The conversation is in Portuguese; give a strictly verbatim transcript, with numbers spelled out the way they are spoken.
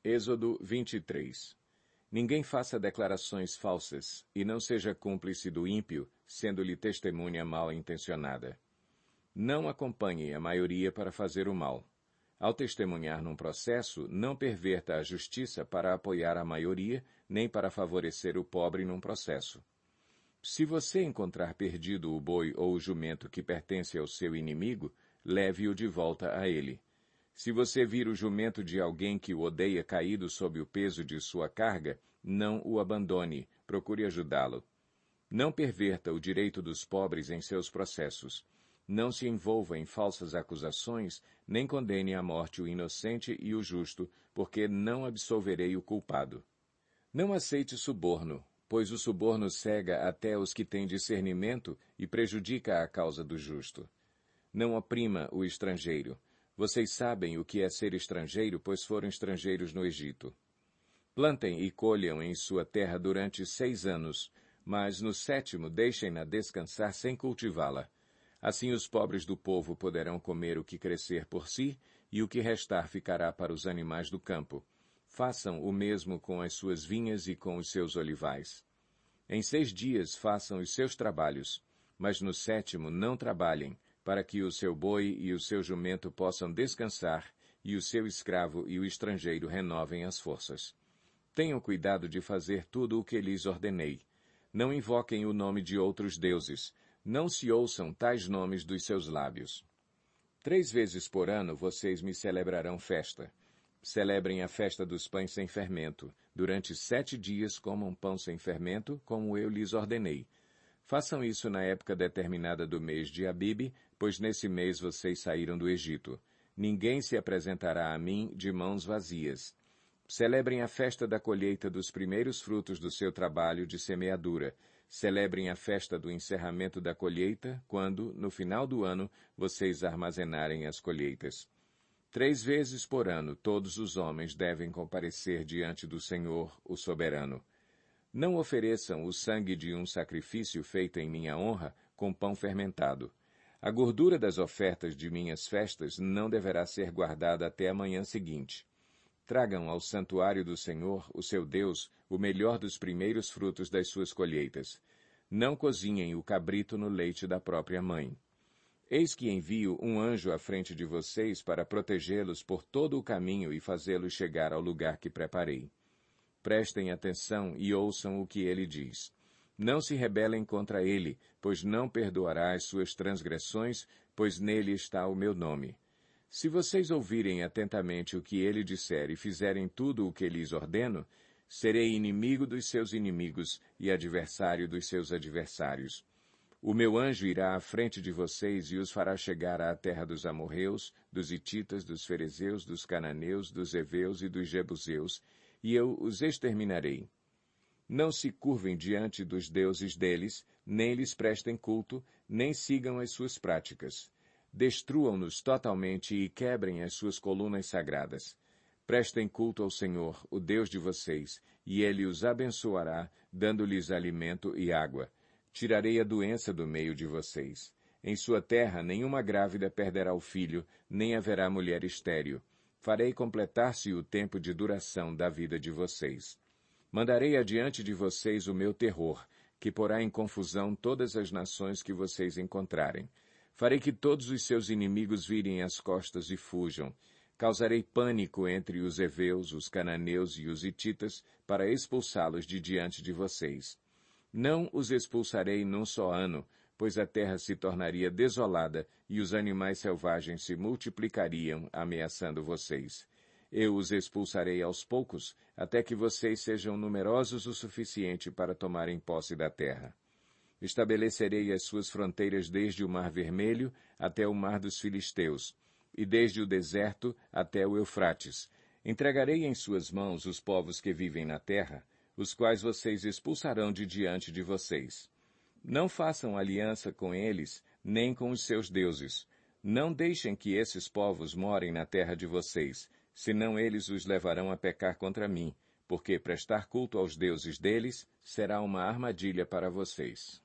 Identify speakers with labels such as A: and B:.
A: Êxodo vinte e três. Ninguém faça declarações falsas, e não seja cúmplice do ímpio, sendo-lhe testemunha mal intencionada. Não acompanhe a maioria para fazer o mal. Ao testemunhar num processo, não perverta a justiça para apoiar a maioria, nem para favorecer o pobre num processo. Se você encontrar perdido o boi ou o jumento que pertence ao seu inimigo, leve-o de volta a ele. Se você vir o jumento de alguém que o odeia caído sob o peso de sua carga, não o abandone, procure ajudá-lo. Não perverta o direito dos pobres em seus processos. Não se envolva em falsas acusações, nem condene à morte o inocente e o justo, porque não absolverei o culpado. Não aceite suborno, pois o suborno cega até os que têm discernimento e prejudica a causa do justo. Não oprima o estrangeiro. Vocês sabem o que é ser estrangeiro, pois foram estrangeiros no Egito. Plantem e colham em sua terra durante seis anos, mas no sétimo deixem-na descansar sem cultivá-la. Assim os pobres do povo poderão comer o que crescer por si, e o que restar ficará para os animais do campo. Façam o mesmo com as suas vinhas e com os seus olivais. Em seis dias façam os seus trabalhos, mas no sétimo não trabalhem, para que o seu boi e o seu jumento possam descansar, e o seu escravo e o estrangeiro renovem as forças. Tenham cuidado de fazer tudo o que lhes ordenei. Não invoquem o nome de outros deuses. Não se ouçam tais nomes dos seus lábios. Três vezes por ano vocês me celebrarão festa. Celebrem a festa dos pães sem fermento. Durante sete dias comam pão sem fermento, como eu lhes ordenei. Façam isso na época determinada do mês de Abibe, pois nesse mês vocês saíram do Egito. Ninguém se apresentará a mim de mãos vazias. Celebrem a festa da colheita dos primeiros frutos do seu trabalho de semeadura. Celebrem a festa do encerramento da colheita, quando, no final do ano, vocês armazenarem as colheitas. Três vezes por ano todos os homens devem comparecer diante do Senhor, o soberano. Não ofereçam o sangue de um sacrifício feito em minha honra com pão fermentado. A gordura das ofertas de minhas festas não deverá ser guardada até a manhã seguinte. Tragam ao santuário do Senhor, o seu Deus, o melhor dos primeiros frutos das suas colheitas. Não cozinhem o cabrito no leite da própria mãe. Eis que envio um anjo à frente de vocês para protegê-los por todo o caminho e fazê-los chegar ao lugar que preparei. Prestem atenção e ouçam o que ele diz. Não se rebelem contra ele, pois não perdoará as suas transgressões, pois nele está o meu nome. Se vocês ouvirem atentamente o que ele disser e fizerem tudo o que lhes ordeno, serei inimigo dos seus inimigos e adversário dos seus adversários. O meu anjo irá à frente de vocês e os fará chegar à terra dos amorreus, dos hititas, dos ferezeus, dos cananeus, dos heveus e dos jebuseus, e eu os exterminarei. Não se curvem diante dos deuses deles, nem lhes prestem culto, nem sigam as suas práticas. Destruam-nos totalmente e quebrem as suas colunas sagradas. Prestem culto ao Senhor, o Deus de vocês, e Ele os abençoará, dando-lhes alimento e água. Tirarei a doença do meio de vocês. Em sua terra nenhuma grávida perderá o filho, nem haverá mulher estéril. Farei completar-se o tempo de duração da vida de vocês. Mandarei adiante de vocês o meu terror, que porá em confusão todas as nações que vocês encontrarem. Farei que todos os seus inimigos virem as costas e fujam. Causarei pânico entre os heveus, os cananeus e os hititas, para expulsá-los de diante de vocês. Não os expulsarei num só ano, pois a terra se tornaria desolada e os animais selvagens se multiplicariam, ameaçando vocês. Eu os expulsarei aos poucos, até que vocês sejam numerosos o suficiente para tomarem posse da terra. Estabelecerei as suas fronteiras desde o Mar Vermelho até o Mar dos Filisteus, e desde o deserto até o Eufrates. Entregarei em suas mãos os povos que vivem na terra, os quais vocês expulsarão de diante de vocês. Não façam aliança com eles, nem com os seus deuses. Não deixem que esses povos morem na terra de vocês, senão eles os levarão a pecar contra mim, porque prestar culto aos deuses deles será uma armadilha para vocês.